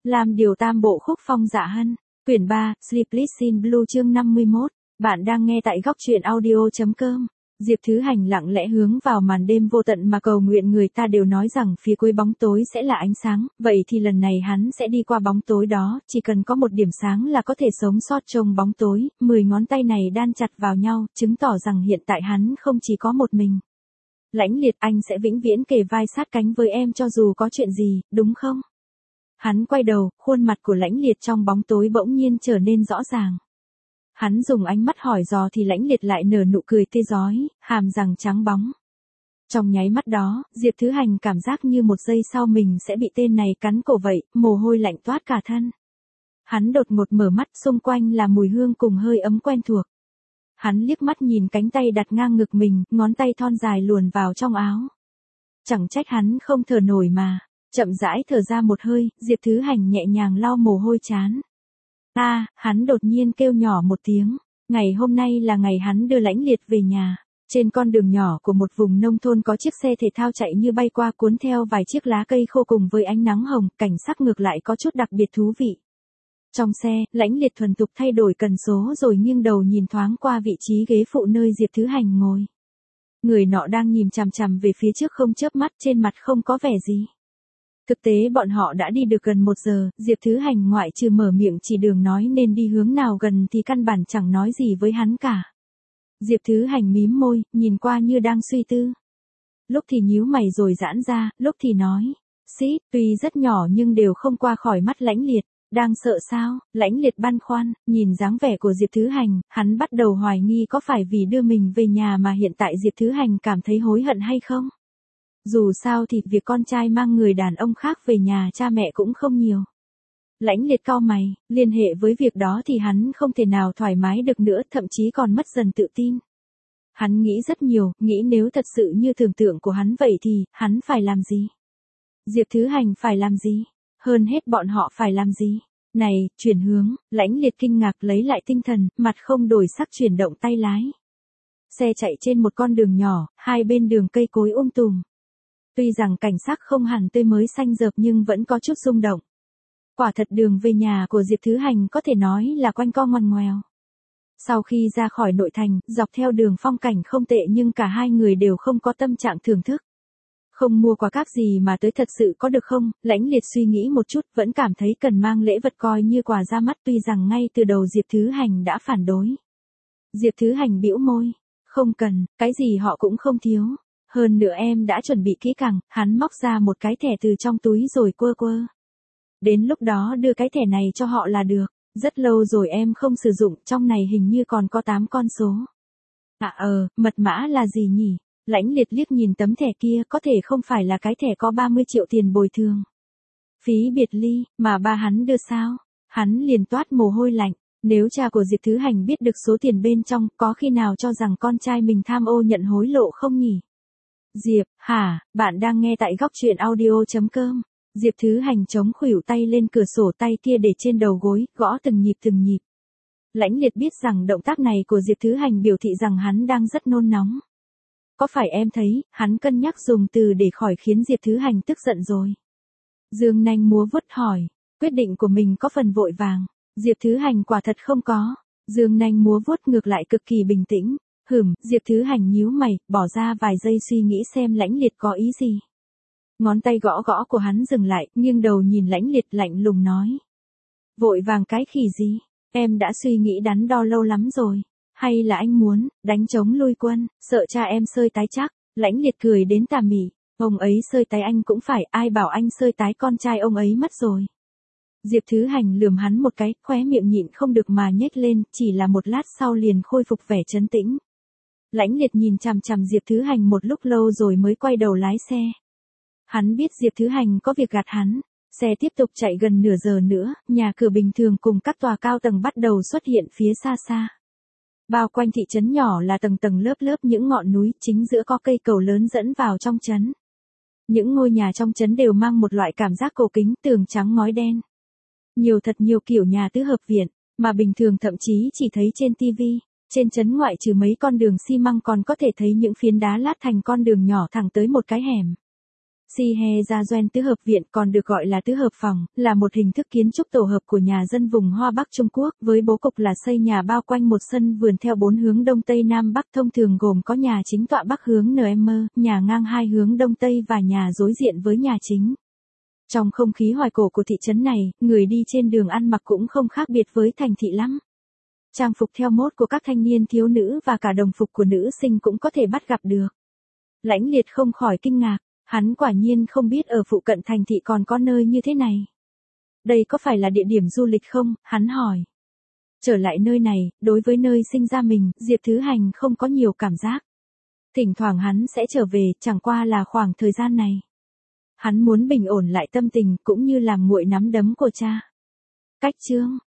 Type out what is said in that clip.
Làm điều tam bộ khúc phong dạ hân. Quyển 3, Sleepless in Blue chương 51. Bạn đang nghe tại góc truyện audio.com. Diệp Thứ Hành lặng lẽ hướng vào màn đêm vô tận mà cầu nguyện, người ta đều nói rằng phía cuối bóng tối sẽ là ánh sáng, vậy thì lần này hắn sẽ đi qua bóng tối đó, chỉ cần có một điểm sáng là có thể sống sót trong bóng tối. 10 ngón tay này đan chặt vào nhau, chứng tỏ rằng hiện tại hắn không chỉ có một mình. Lãnh Liệt, anh sẽ vĩnh viễn kề vai sát cánh với em cho dù có chuyện gì, đúng không? Hắn quay đầu, khuôn mặt của Lãnh Liệt trong bóng tối bỗng nhiên trở nên rõ ràng. Hắn dùng ánh mắt hỏi dò thì Lãnh Liệt lại nở nụ cười tê rói, hàm răng trắng bóng. Trong nháy mắt đó, Diệp Thứ Hành cảm giác như một giây sau mình sẽ bị tên này cắn cổ vậy, mồ hôi lạnh toát cả thân. Hắn đột ngột mở mắt, xung quanh là mùi hương cùng hơi ấm quen thuộc. Hắn liếc mắt nhìn cánh tay đặt ngang ngực mình, ngón tay thon dài luồn vào trong áo. Chẳng trách hắn không thở nổi mà. Chậm rãi thở ra một hơi, Diệp Thứ Hành nhẹ nhàng lau mồ hôi trán. Hắn đột nhiên kêu nhỏ một tiếng. Ngày hôm nay là ngày hắn đưa Lãnh Liệt về nhà. Trên con đường nhỏ của một vùng nông thôn có chiếc xe thể thao chạy như bay qua, cuốn theo vài chiếc lá cây khô cùng với ánh nắng hồng, cảnh sắc ngược lại có chút đặc biệt thú vị. Trong xe, Lãnh Liệt thuần thục thay đổi cần số rồi nghiêng đầu nhìn thoáng qua vị trí ghế phụ nơi Diệp Thứ Hành ngồi. Người nọ đang nhìn chằm chằm về phía trước không chớp mắt, trên mặt không có vẻ gì. Thực tế bọn họ đã đi được gần 1 giờ, Diệp Thứ Hành ngoại trừ mở miệng chỉ đường nói nên đi hướng nào gần thì căn bản chẳng nói gì với hắn cả. Diệp Thứ Hành mím môi, nhìn qua như đang suy tư. Lúc thì nhíu mày rồi giãn ra, lúc thì nói. Tuy rất nhỏ nhưng đều không qua khỏi mắt Lãnh Liệt. Đang sợ sao? Lãnh Liệt băn khoăn, nhìn dáng vẻ của Diệp Thứ Hành, hắn bắt đầu hoài nghi có phải vì đưa mình về nhà mà hiện tại Diệp Thứ Hành cảm thấy hối hận hay không? Dù sao thì việc con trai mang người đàn ông khác về nhà cha mẹ cũng không nhiều. Lãnh Liệt cau mày, liên hệ với việc đó thì hắn không thể nào thoải mái được nữa, thậm chí còn mất dần tự tin. Hắn nghĩ rất nhiều, nghĩ nếu thật sự như tưởng tượng của hắn vậy thì, hắn phải làm gì? Diệp Thứ Hành phải làm gì? Hơn hết bọn họ phải làm gì? Này, chuyển hướng, Lãnh Liệt kinh ngạc lấy lại tinh thần, mặt không đổi sắc chuyển động tay lái. Xe chạy trên một con đường nhỏ, hai bên đường cây cối tùm. Tuy rằng cảnh sắc không hẳn tươi mới xanh rợp nhưng vẫn có chút rung động. Quả thật đường về nhà của Diệp Thứ Hành có thể nói là quanh co ngoằn ngoèo. Sau khi ra khỏi nội thành, dọc theo đường phong cảnh không tệ nhưng cả hai người đều không có tâm trạng thưởng thức. Không mua quà cáp gì mà tới thật sự có được không? Lãnh Liệt suy nghĩ một chút, vẫn cảm thấy cần mang lễ vật coi như quà ra mắt, tuy rằng ngay từ đầu Diệp Thứ Hành đã phản đối. Diệp Thứ Hành bĩu môi. Không cần, cái gì họ cũng không thiếu. Hơn nữa em đã chuẩn bị kỹ càng, hắn móc ra một cái thẻ từ trong túi rồi quơ quơ. Đến lúc đó đưa cái thẻ này cho họ là được. Rất lâu rồi em không sử dụng, trong này hình như còn có 8 con số. Mật mã là gì nhỉ? Lãnh Liệt liếc nhìn tấm thẻ kia, có thể không phải là cái thẻ có 30 triệu tiền bồi thường. Phí biệt ly, mà ba hắn đưa sao? Hắn liền toát mồ hôi lạnh. Nếu cha của Diệp Thứ Hành biết được số tiền bên trong, có khi nào cho rằng con trai mình tham ô nhận hối lộ không nhỉ? Diệp, bạn đang nghe tại góc truyện audio.com. Diệp Thứ Hành chống khuỷu tay lên cửa sổ, tay kia để trên đầu gối, gõ từng nhịp từng nhịp. Lãnh Liệt biết rằng động tác này của Diệp Thứ Hành biểu thị rằng hắn đang rất nôn nóng. Có phải em thấy, hắn cân nhắc dùng từ để khỏi khiến Diệp Thứ Hành tức giận rồi. Dương nanh múa vuốt hỏi, quyết định của mình có phần vội vàng. Diệp Thứ Hành quả thật không có. Dương nanh múa vuốt ngược lại cực kỳ bình tĩnh. Diệp Thứ Hành nhíu mày, bỏ ra vài giây suy nghĩ xem Lãnh Liệt có ý gì. Ngón tay gõ gõ của hắn dừng lại, nghiêng đầu nhìn Lãnh Liệt lạnh lùng nói. Vội vàng cái khỉ gì? Em đã suy nghĩ đắn đo lâu lắm rồi. Hay là anh muốn, đánh chống lui quân, sợ cha em sơi tái chắc? Lãnh Liệt cười đến tà mị. Ông ấy sơi tái anh cũng phải, ai bảo anh sơi tái con trai ông ấy mất rồi. Diệp Thứ Hành lườm hắn một cái, khóe miệng nhịn không được mà nhếch lên, chỉ là một lát sau liền khôi phục vẻ trấn tĩnh. Lãnh Liệt nhìn chằm chằm Diệp Thứ Hành một lúc lâu rồi mới quay đầu lái xe. Hắn biết Diệp Thứ Hành có việc gạt hắn. Xe tiếp tục chạy gần nửa giờ nữa, nhà cửa bình thường cùng các tòa cao tầng bắt đầu xuất hiện phía xa xa. Bao quanh thị trấn nhỏ là tầng tầng lớp lớp những ngọn núi, chính giữa có cây cầu lớn dẫn vào trong trấn. Những ngôi nhà trong trấn đều mang một loại cảm giác cổ kính, tường trắng ngói đen. Thật nhiều kiểu nhà tứ hợp viện, mà bình thường thậm chí chỉ thấy trên tivi. Trên trấn ngoại trừ mấy con đường xi măng còn có thể thấy những phiến đá lát thành con đường nhỏ thẳng tới một cái hẻm. Si Gia Doanh tứ hợp viện còn được gọi là tứ hợp phòng, là một hình thức kiến trúc tổ hợp của nhà dân vùng Hoa Bắc Trung Quốc, với bố cục là xây nhà bao quanh một sân vườn theo 4 hướng Đông Tây Nam Bắc, thông thường gồm có nhà chính tọa Bắc hướng NM, nhà ngang 2 hướng Đông Tây và nhà đối diện với nhà chính. Trong không khí hoài cổ của thị trấn này, người đi trên đường ăn mặc cũng không khác biệt với thành thị lắm. Trang phục theo mốt của các thanh niên thiếu nữ và cả đồng phục của nữ sinh cũng có thể bắt gặp được. Lãnh Liệt không khỏi kinh ngạc, hắn quả nhiên không biết ở phụ cận thành thị còn có nơi như thế này. Đây có phải là địa điểm du lịch không, hắn hỏi. Trở lại nơi này, đối với nơi sinh ra mình, Diệp Thứ Hành không có nhiều cảm giác. Thỉnh thoảng hắn sẽ trở về, chẳng qua là khoảng thời gian này. Hắn muốn bình ổn lại tâm tình cũng như làm nguội nắm đấm của cha. Cách chương